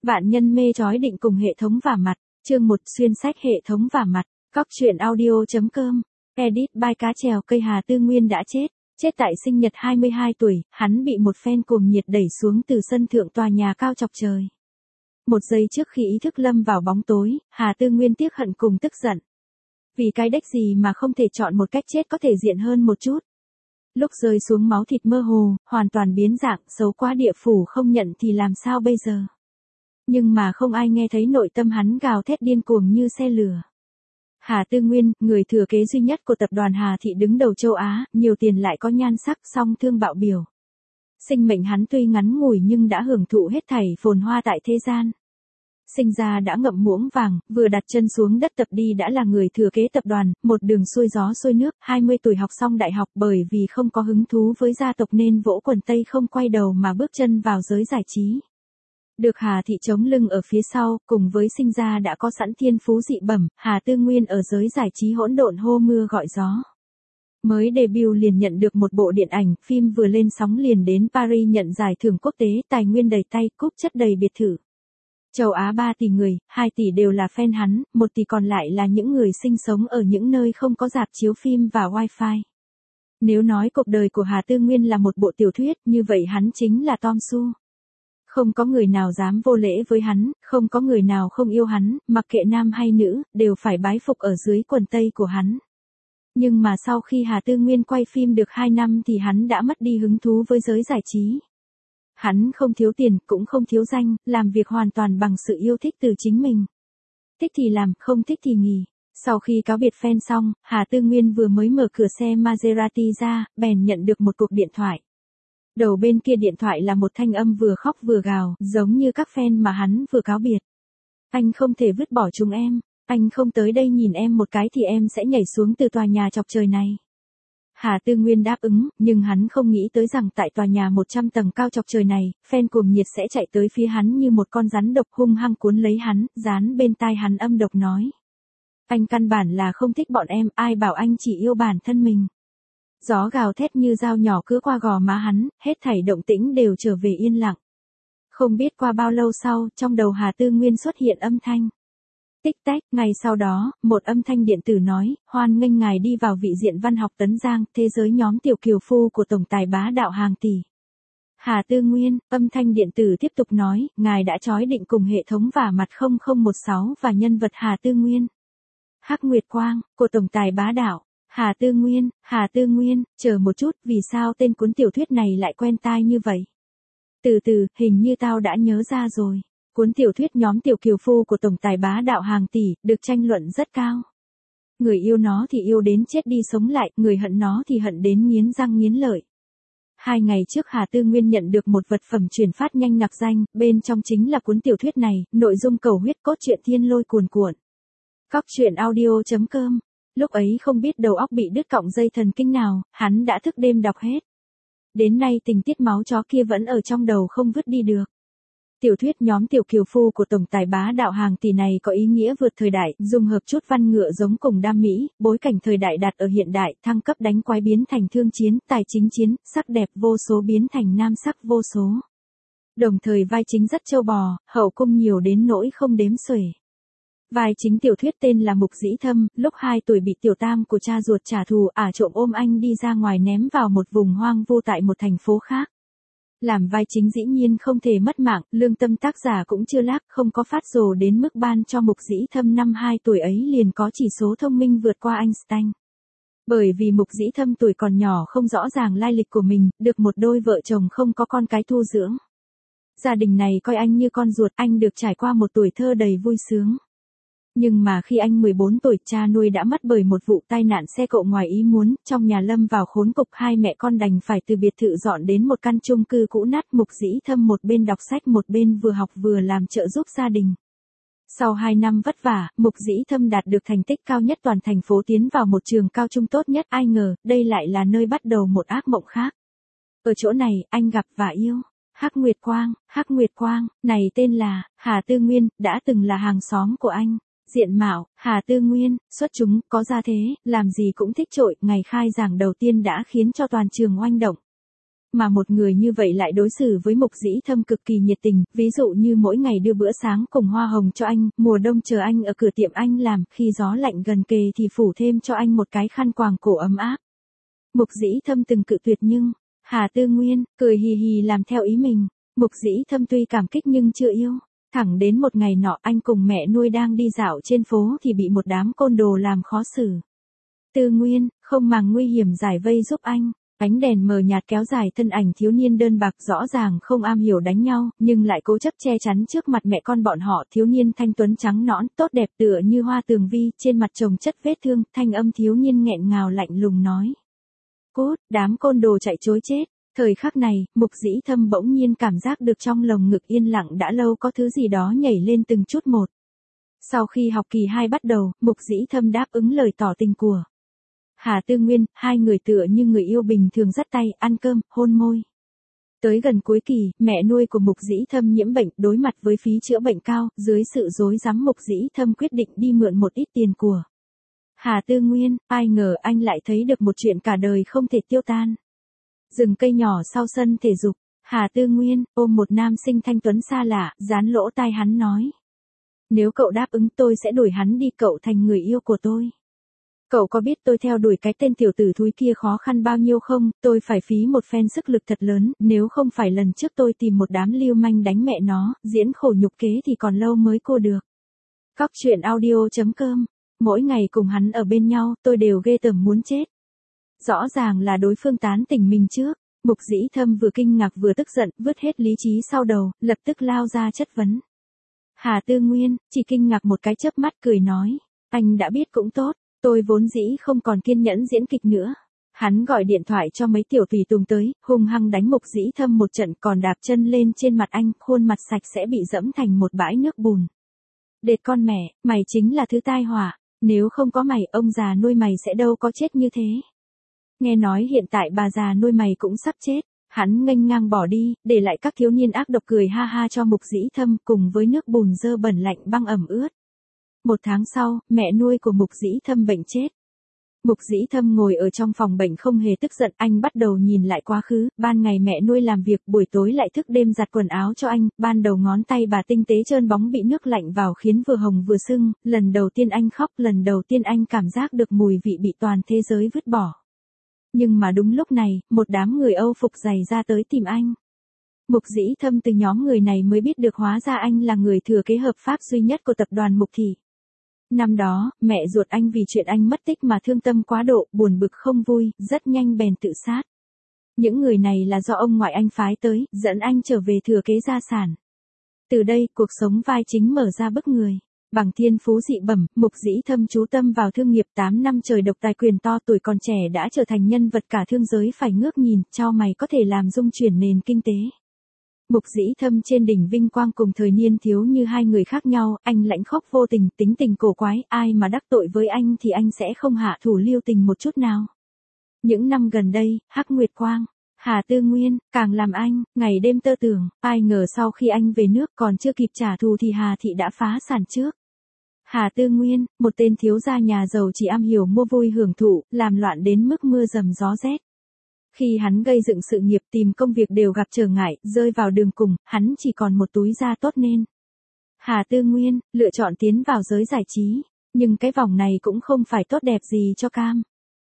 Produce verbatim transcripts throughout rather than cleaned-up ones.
Vạn nhân mê chói định cùng hệ thống vả mặt, chương một xuyên sách hệ thống vả mặt, cóc truyện audio.com, edit by cá trèo cây Hà Tư Nguyên đã chết, chết tại sinh nhật hai mươi hai tuổi, hắn bị một phen cuồng nhiệt đẩy xuống từ sân thượng tòa nhà cao chọc trời. Một giây trước khi ý thức lâm vào bóng tối, Hà Tư Nguyên tiếc hận cùng tức giận. Vì cái đếch gì mà không thể chọn một cách chết có thể diện hơn một chút. Lúc rơi xuống máu thịt mơ hồ, hoàn toàn biến dạng, xấu quá địa phủ không nhận thì làm sao bây giờ? Nhưng mà không ai nghe thấy nội tâm hắn gào thét điên cuồng như xe lửa. Hà Tư Nguyên, người thừa kế duy nhất của tập đoàn Hà Thị đứng đầu châu Á, nhiều tiền lại có nhan sắc song thương bạo biểu. Sinh mệnh hắn tuy ngắn ngủi nhưng đã hưởng thụ hết thảy phồn hoa tại thế gian. Sinh ra đã ngậm muỗng vàng, vừa đặt chân xuống đất tập đi đã là người thừa kế tập đoàn, một đường xuôi gió xuôi nước, hai mươi tuổi học xong đại học bởi vì không có hứng thú với gia tộc nên vỗ quần tây không quay đầu mà bước chân vào giới giải trí. Được Hà Thị chống lưng ở phía sau, cùng với sinh ra đã có sẵn thiên phú dị bẩm, Hà Tư Nguyên ở giới giải trí hỗn độn hô mưa gọi gió. Mới debut liền nhận được một bộ điện ảnh, phim vừa lên sóng liền đến Paris nhận giải thưởng quốc tế, tài nguyên đầy tay, cúp chất đầy biệt thự. Châu Á ba tỷ người, hai tỷ đều là fan hắn, một tỷ còn lại là những người sinh sống ở những nơi không có rạp chiếu phim và wifi. Nếu nói cuộc đời của Hà Tư Nguyên là một bộ tiểu thuyết, như vậy hắn chính là Tom Soo. Không có người nào dám vô lễ với hắn, không có người nào không yêu hắn, mặc kệ nam hay nữ, đều phải bái phục ở dưới quần tây của hắn. Nhưng mà sau khi Hà Tư Nguyên quay phim được hai năm thì hắn đã mất đi hứng thú với giới giải trí. Hắn không thiếu tiền, cũng không thiếu danh, làm việc hoàn toàn bằng sự yêu thích từ chính mình. Thích thì làm, không thích thì nghỉ. Sau khi cáo biệt fan xong, Hà Tư Nguyên vừa mới mở cửa xe Maserati ra, bèn nhận được một cuộc điện thoại. Đầu bên kia điện thoại là một thanh âm vừa khóc vừa gào, giống như các fan mà hắn vừa cáo biệt. Anh không thể vứt bỏ chúng em, anh không tới đây nhìn em một cái thì em sẽ nhảy xuống từ tòa nhà chọc trời này. Hà Tư Nguyên đáp ứng, nhưng hắn không nghĩ tới rằng tại tòa nhà một trăm tầng cao chọc trời này, fan cuồng nhiệt sẽ chạy tới phía hắn như một con rắn độc hung hăng cuốn lấy hắn, dán bên tai hắn âm độc nói. Anh căn bản là không thích bọn em, ai bảo anh chỉ yêu bản thân mình. Gió gào thét như dao nhỏ cứa qua gò má hắn, hết thảy động tĩnh đều trở về yên lặng. Không biết qua bao lâu sau, trong đầu Hà Tư Nguyên xuất hiện âm thanh. Tích tách, ngày sau đó, một âm thanh điện tử nói, hoan nghênh ngài đi vào vị diện văn học Tấn Giang, thế giới nhóm tiểu kiều phu của tổng tài bá đạo hàng tỷ. Hà Tư Nguyên, âm thanh điện tử tiếp tục nói, ngài đã chói định cùng hệ thống vả mặt không không một sáu và nhân vật Hà Tư Nguyên. Hắc Nguyệt Quang, của tổng tài bá đạo. Hà Tư Nguyên, Hà Tư Nguyên, chờ một chút, vì sao tên cuốn tiểu thuyết này lại quen tai như vậy? Từ từ, hình như tao đã nhớ ra rồi. Cuốn tiểu thuyết nhóm tiểu kiều phu của tổng tài bá đạo hàng tỷ, được tranh luận rất cao. Người yêu nó thì yêu đến chết đi sống lại, người hận nó thì hận đến nghiến răng nghiến lợi. Hai ngày trước Hà Tư Nguyên nhận được một vật phẩm chuyển phát nhanh nặc danh, bên trong chính là cuốn tiểu thuyết này, nội dung cầu huyết cốt truyện thiên lôi cuồn cuộn. Cóc truyện audio.com. Lúc ấy không biết đầu óc bị đứt cọng dây thần kinh nào, hắn đã thức đêm đọc hết. Đến nay tình tiết máu chó kia vẫn ở trong đầu không vứt đi được. Tiểu thuyết nhóm tiểu kiều phu của tổng tài bá đạo hàng tỷ này có ý nghĩa vượt thời đại, dung hợp chút văn ngựa giống cùng đam mỹ, bối cảnh thời đại đặt ở hiện đại, thăng cấp đánh quái biến thành thương chiến, tài chính chiến, sắc đẹp vô số biến thành nam sắc vô số. Đồng thời vai chính rất trâu bò, hậu cung nhiều đến nỗi không đếm xuể. Vai chính tiểu thuyết tên là Mục Dĩ Thâm, lúc hai tuổi bị tiểu tam của cha ruột trả thù, ả trộm ôm anh đi ra ngoài ném vào một vùng hoang vu tại một thành phố khác. Làm vai chính dĩ nhiên không thể mất mạng, lương tâm tác giả cũng chưa lác, không có phát rồ đến mức ban cho Mục Dĩ Thâm năm hai tuổi ấy liền có chỉ số thông minh vượt qua Einstein. Bởi vì Mục Dĩ Thâm tuổi còn nhỏ không rõ ràng lai lịch của mình, được một đôi vợ chồng không có con cái thu dưỡng. Gia đình này coi anh như con ruột, anh được trải qua một tuổi thơ đầy vui sướng. Nhưng mà khi anh mười bốn tuổi, cha nuôi đã mất bởi một vụ tai nạn xe cộ ngoài ý muốn, trong nhà lâm vào khốn cục, hai mẹ con đành phải từ biệt thự dọn đến một căn chung cư cũ nát. Mục Dĩ Thâm một bên đọc sách một bên vừa học vừa làm trợ giúp gia đình. Sau hai năm vất vả, Mục Dĩ Thâm đạt được thành tích cao nhất toàn thành phố, tiến vào một trường cao trung tốt nhất, ai ngờ, đây lại là nơi bắt đầu một ác mộng khác. Ở chỗ này, anh gặp và yêu Hắc Nguyệt Quang. Hắc Nguyệt Quang, này tên là Hà Tư Nguyên, đã từng là hàng xóm của anh. Diện mạo, Hà Tư Nguyên, xuất chúng, có gia thế, làm gì cũng thích trội, ngày khai giảng đầu tiên đã khiến cho toàn trường oanh động. mà một người như vậy lại đối xử với Mục Dĩ Thâm cực kỳ nhiệt tình, ví dụ như mỗi ngày đưa bữa sáng cùng hoa hồng cho anh, mùa đông chờ anh ở cửa tiệm anh làm, khi gió lạnh gần kề thì phủ thêm cho anh một cái khăn quàng cổ ấm áp. Mục Dĩ Thâm từng cự tuyệt nhưng, Hà Tư Nguyên, cười hì hì làm theo ý mình. Mục Dĩ Thâm tuy cảm kích nhưng chưa yêu. Thẳng đến một ngày nọ anh cùng mẹ nuôi đang đi dạo trên phố thì bị một đám côn đồ làm khó xử. Tư Nguyên, không màng nguy hiểm giải vây giúp anh. Ánh đèn mờ nhạt kéo dài thân ảnh thiếu niên đơn bạc rõ ràng không am hiểu đánh nhau, nhưng lại cố chấp che chắn trước mặt mẹ con bọn họ. Thiếu niên thanh tuấn trắng nõn, tốt đẹp tựa như hoa tường vi, trên mặt chồng chất vết thương, thanh âm thiếu niên nghẹn ngào lạnh lùng nói. Cút, đám côn đồ chạy trối chết. Thời khắc này, Mục Dĩ Thâm bỗng nhiên cảm giác được trong lồng ngực yên lặng đã lâu có thứ gì đó nhảy lên từng chút một. Sau khi học kỳ hai bắt đầu, Mục Dĩ Thâm đáp ứng lời tỏ tình của Hà Tư Nguyên, hai người tựa như người yêu bình thường dắt tay, ăn cơm, hôn môi. Tới gần cuối kỳ, mẹ nuôi của Mục Dĩ Thâm nhiễm bệnh, đối mặt với phí chữa bệnh cao, dưới sự rối rắm Mục Dĩ Thâm quyết định đi mượn một ít tiền của Hà Tư Nguyên. Ai ngờ anh lại thấy được một chuyện cả đời không thể tiêu tan. Rừng cây nhỏ sau sân thể dục, Hà Tư Nguyên ôm một nam sinh thanh tuấn xa lạ, dán lỗ tai hắn nói. Nếu cậu đáp ứng tôi sẽ đuổi hắn đi, cậu thành người yêu của tôi. Cậu có biết tôi theo đuổi cái tên tiểu tử thúi kia khó khăn bao nhiêu không? Tôi phải phí một phen sức lực thật lớn, nếu không phải lần trước tôi tìm một đám lưu manh đánh mẹ nó, diễn khổ nhục kế thì còn lâu mới cô được. Cóc truyện audio chấm com. Mỗi ngày cùng hắn ở bên nhau, tôi đều ghê tởm muốn chết. Rõ ràng là đối phương tán tỉnh mình trước. Mục Dĩ Thâm vừa kinh ngạc vừa tức giận, vứt hết lý trí sau đầu, lập tức lao ra chất vấn. Hà Tư Nguyên chỉ kinh ngạc một cái chớp mắt cười nói. Anh đã biết cũng tốt, tôi vốn dĩ không còn kiên nhẫn diễn kịch nữa. Hắn gọi điện thoại cho mấy tiểu tùy tùng tới, hung hăng đánh Mục Dĩ Thâm một trận, còn đạp chân lên trên mặt anh, khuôn mặt sạch sẽ bị dẫm thành một bãi nước bùn. Đệt con mẹ, mày chính là thứ tai họa, nếu không có mày, ông già nuôi mày sẽ đâu có chết như thế. Nghe nói hiện tại bà già nuôi mày cũng sắp chết. Hắn nghênh ngang bỏ đi, để lại các thiếu niên ác độc cười ha ha cho Mục Dĩ Thâm cùng với nước bùn dơ bẩn lạnh băng ẩm ướt. Một tháng sau, mẹ nuôi của Mục Dĩ Thâm bệnh chết. Mục Dĩ Thâm ngồi ở trong phòng bệnh không hề tức giận, anh bắt đầu nhìn lại quá khứ, ban ngày mẹ nuôi làm việc, buổi tối lại thức đêm giặt quần áo cho anh, ban đầu ngón tay bà tinh tế trơn bóng bị nước lạnh vào khiến vừa hồng vừa sưng, lần đầu tiên anh khóc, lần đầu tiên anh cảm giác được mùi vị bị toàn thế giới vứt bỏ. Nhưng mà đúng lúc này, một đám người Âu phục dày ra tới tìm anh. Mục Dĩ Thâm từ nhóm người này mới biết được hóa ra anh là người thừa kế hợp pháp duy nhất của tập đoàn Mục Thị. Năm đó, mẹ ruột anh vì chuyện anh mất tích mà thương tâm quá độ, buồn bực không vui, rất nhanh bèn tự sát. Những người này là do ông ngoại anh phái tới, dẫn anh trở về thừa kế gia sản. Từ đây, cuộc sống vai chính mở ra bức người. Bằng thiên phú dị bẩm, Mục Dĩ Thâm chú tâm vào thương nghiệp, tám năm trời độc tài quyền to, tuổi còn trẻ đã trở thành nhân vật cả thương giới phải ngước nhìn, cho mày có thể làm rung chuyển nền kinh tế. Mục Dĩ Thâm trên đỉnh vinh quang cùng thời niên thiếu như hai người khác nhau, anh lãnh khốc vô tình, tính tình cổ quái, ai mà đắc tội với anh thì anh sẽ không hạ thủ lưu tình một chút nào. Những năm gần đây, Hắc Nguyệt Quang, Hà Tư Nguyên, càng làm anh, ngày đêm tơ tưởng, ai ngờ sau khi anh về nước còn chưa kịp trả thù thì Hà Thị đã phá sản trước. Hà Tư Nguyên, một tên thiếu gia nhà giàu chỉ am hiểu mua vui hưởng thụ, làm loạn đến mức mưa dầm gió rét. Khi hắn gây dựng sự nghiệp tìm công việc đều gặp trở ngại, rơi vào đường cùng, hắn chỉ còn một túi da tốt nên. Hà Tư Nguyên, lựa chọn tiến vào giới giải trí, nhưng cái vòng này cũng không phải tốt đẹp gì cho cam.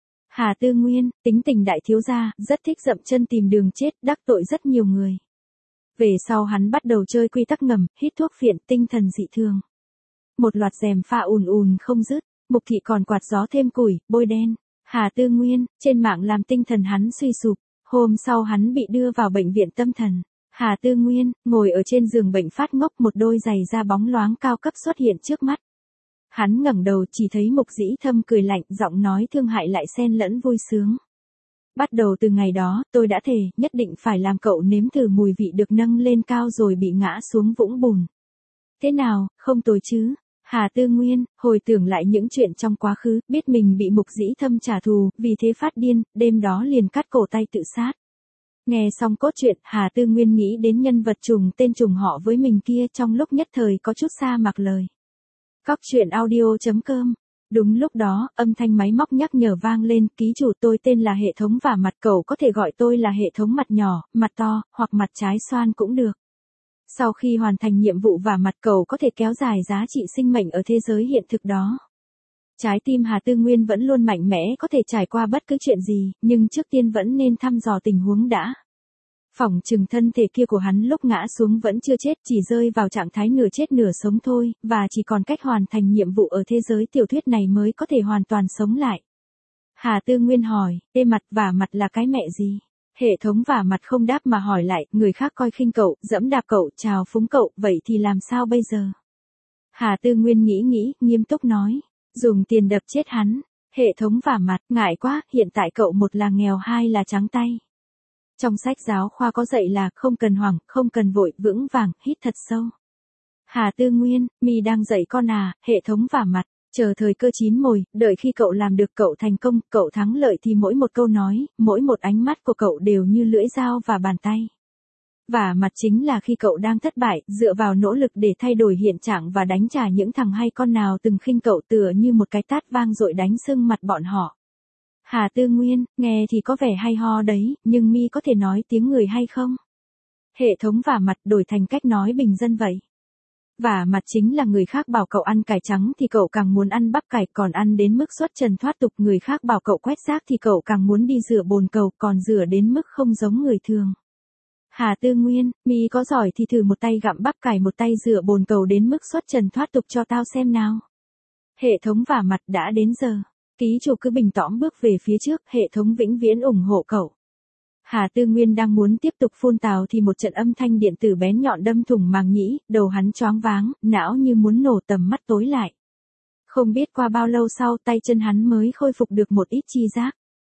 Hà Tư Nguyên, tính tình đại thiếu gia, rất thích dậm chân tìm đường chết, đắc tội rất nhiều người. Về sau hắn bắt đầu chơi quy tắc ngầm, hít thuốc phiện, tinh thần dị thường. Một loạt rèm pha ùn ùn không dứt, Mục Thị còn quạt gió thêm củi, bôi đen. Hà Tư Nguyên, trên mạng làm tinh thần hắn suy sụp, hôm sau hắn bị đưa vào bệnh viện tâm thần. Hà Tư Nguyên, ngồi ở trên giường bệnh phát ngốc, một đôi giày da bóng loáng cao cấp xuất hiện trước mắt. Hắn ngẩng đầu chỉ thấy Mục Dĩ Thâm cười lạnh, giọng nói thương hại lại xen lẫn vui sướng. Bắt đầu từ ngày đó, tôi đã thề, nhất định phải làm cậu nếm thử mùi vị được nâng lên cao rồi bị ngã xuống vũng bùn. Thế nào, không tồi chứ? Hà Tư Nguyên, hồi tưởng lại những chuyện trong quá khứ, biết mình bị Mục Dĩ Thâm trả thù, vì thế phát điên, đêm đó liền cắt cổ tay tự sát. Nghe xong cốt truyện, Hà Tư Nguyên nghĩ đến nhân vật trùng tên trùng họ với mình kia, trong lúc nhất thời có chút xa mặc lời. Cóc truyện audio chấm com Đúng lúc đó, âm thanh máy móc nhắc nhở vang lên, ký chủ tôi tên là hệ thống vả mặt, cậu có thể gọi tôi là hệ thống mặt nhỏ, mặt to, hoặc mặt trái xoan cũng được. Sau khi hoàn thành nhiệm vụ vả mặt, cậu có thể kéo dài giá trị sinh mệnh ở thế giới hiện thực đó. Trái tim Hà Tư Nguyên vẫn luôn mạnh mẽ, có thể trải qua bất cứ chuyện gì, nhưng trước tiên vẫn nên thăm dò tình huống đã. Phỏng chừng thân thể kia của hắn lúc ngã xuống vẫn chưa chết, chỉ rơi vào trạng thái nửa chết nửa sống thôi, và chỉ còn cách hoàn thành nhiệm vụ ở thế giới tiểu thuyết này mới có thể hoàn toàn sống lại. Hà Tư Nguyên hỏi, tê mặt vả mặt là cái mẹ gì? Hệ thống vả mặt không đáp mà hỏi lại, người khác coi khinh cậu, dẫm đạp cậu, trào phúng cậu, vậy thì làm sao bây giờ? Hà Tư Nguyên nghĩ nghĩ, nghiêm túc nói, dùng tiền đập chết hắn. Hệ thống vả mặt, ngại quá, hiện tại cậu một là nghèo hai là trắng tay. Trong sách giáo khoa có dạy là không cần hoảng, không cần vội, vững vàng, hít thật sâu. Hà Tư Nguyên, mi đang dạy con à, hệ thống vả mặt, chờ thời cơ chín mồi, đợi khi cậu làm được, cậu thành công, cậu thắng lợi thì mỗi một câu nói, mỗi một ánh mắt của cậu đều như lưỡi dao và bàn tay. Vả mặt chính là khi cậu đang thất bại, dựa vào nỗ lực để thay đổi hiện trạng và đánh trả những thằng hay con nào từng khinh cậu, tựa như một cái tát vang dội đánh sưng mặt bọn họ. Hà Tư Nguyên, nghe thì có vẻ hay ho đấy, nhưng mi có thể nói tiếng người hay không? Hệ thống vả mặt đổi thành cách nói bình dân vậy. Vả mặt chính là người khác bảo cậu ăn cải trắng thì cậu càng muốn ăn bắp cải, còn ăn đến mức xuất trần thoát tục, người khác bảo cậu quét rác thì cậu càng muốn đi rửa bồn cầu, còn rửa đến mức không giống người thường. Hà Tư Nguyên, mi có giỏi thì thử một tay gặm bắp cải, một tay rửa bồn cầu đến mức xuất trần thoát tục cho tao xem nào. Hệ thống vả mặt, đã đến giờ. Ký chủ cứ bình tõm bước về phía trước, hệ thống vĩnh viễn ủng hộ cậu. Hà Tư Nguyên đang muốn tiếp tục phun tào thì một trận âm thanh điện tử bén nhọn đâm thủng màng nhĩ, đầu hắn choáng váng, não như muốn nổ, tầm mắt tối lại. Không biết qua bao lâu sau, tay chân hắn mới khôi phục được một ít chi giác.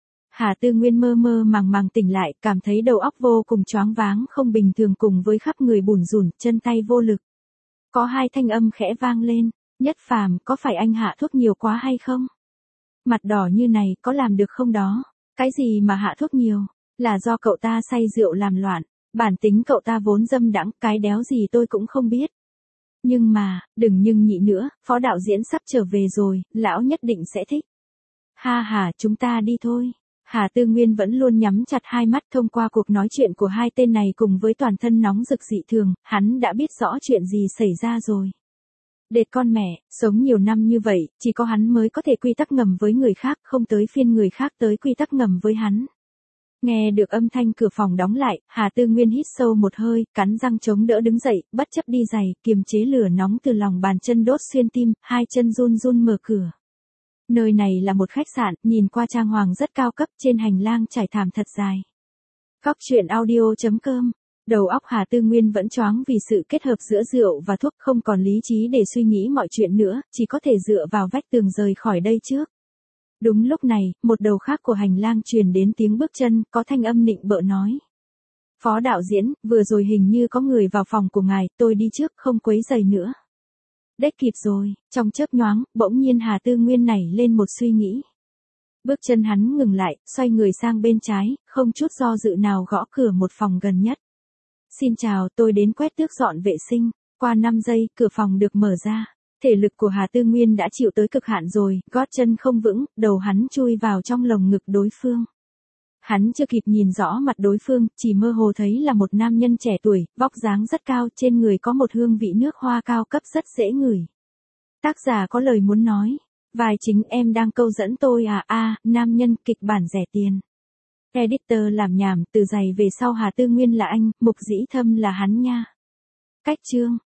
Hà Tư Nguyên mơ mơ màng màng tỉnh lại, cảm thấy đầu óc vô cùng choáng váng không bình thường, cùng với khắp người bủn rủn, chân tay vô lực. Có hai thanh âm khẽ vang lên, Nhất Phàm, có phải anh hạ thuốc nhiều quá hay không? Mặt đỏ như này, có làm được không đó? Cái gì mà hạ thuốc nhiều? Là do cậu ta say rượu làm loạn. Bản tính cậu ta vốn dâm đãng, cái đéo gì tôi cũng không biết. Nhưng mà, đừng nhưng nhị nữa, phó đạo diễn sắp trở về rồi, lão nhất định sẽ thích. Ha ha, chúng ta đi thôi. Hà Tư Nguyên vẫn luôn nhắm chặt hai mắt, thông qua cuộc nói chuyện của hai tên này cùng với toàn thân nóng rực dị thường, hắn đã biết rõ chuyện gì xảy ra rồi. Đệt con mẹ, sống nhiều năm như vậy, chỉ có hắn mới có thể quy tắc ngầm với người khác, không tới phiên người khác tới quy tắc ngầm với hắn. Nghe được âm thanh cửa phòng đóng lại, Hà Tư Nguyên hít sâu một hơi, cắn răng chống đỡ đứng dậy, bất chấp đi giày, kiềm chế lửa nóng từ lòng bàn chân đốt xuyên tim, hai chân run run mở cửa. Nơi này là một khách sạn, nhìn qua trang hoàng rất cao cấp, trên hành lang trải thảm thật dài. Góc truyện audio chấm com. Đầu óc Hà Tư Nguyên vẫn choáng vì sự kết hợp giữa rượu và thuốc, không còn lý trí để suy nghĩ mọi chuyện nữa, chỉ có thể dựa vào vách tường rời khỏi đây trước. Đúng lúc này, một đầu khác của hành lang truyền đến tiếng bước chân, có thanh âm nịnh bợ nói. Phó đạo diễn, vừa rồi hình như có người vào phòng của ngài, tôi đi trước, không quấy rầy nữa. Đếch kịp rồi, trong chớp nhoáng, bỗng nhiên Hà Tư Nguyên nảy lên một suy nghĩ. Bước chân hắn ngừng lại, xoay người sang bên trái, không chút do dự nào gõ cửa một phòng gần nhất. Xin chào, tôi đến quét tước dọn vệ sinh. Qua năm giây, cửa phòng được mở ra. Thể lực của Hà Tư Nguyên đã chịu tới cực hạn rồi, gót chân không vững, đầu hắn chui vào trong lồng ngực đối phương. Hắn chưa kịp nhìn rõ mặt đối phương, chỉ mơ hồ thấy là một nam nhân trẻ tuổi, vóc dáng rất cao, trên người có một hương vị nước hoa cao cấp rất dễ ngửi. Tác giả có lời muốn nói. Vai chính em đang câu dẫn tôi à? A, à, nam nhân, kịch bản rẻ tiền. Editor làm nhảm, từ giày về sau Hà Tư Nguyên là anh, Mục Dĩ Thâm là hắn nha. Cách chương.